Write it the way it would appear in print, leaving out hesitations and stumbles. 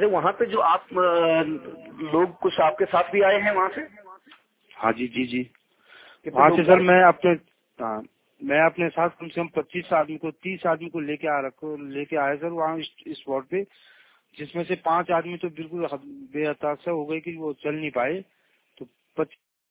अरे वहाँ पे जो आप लोग कुछ आपके साथ भी आए हैं वहाँ से? हाँ जी जी जी। वहाँ से सर मैं अपने साथ कम से कम 25 आदमी को 30 आदमी को लेके आया सर वहाँ इस स्पॉट पे, जिसमें से 5 आदमी तो बिल्कुल बेहताशा हो गए कि वो चल नहीं पाए। तो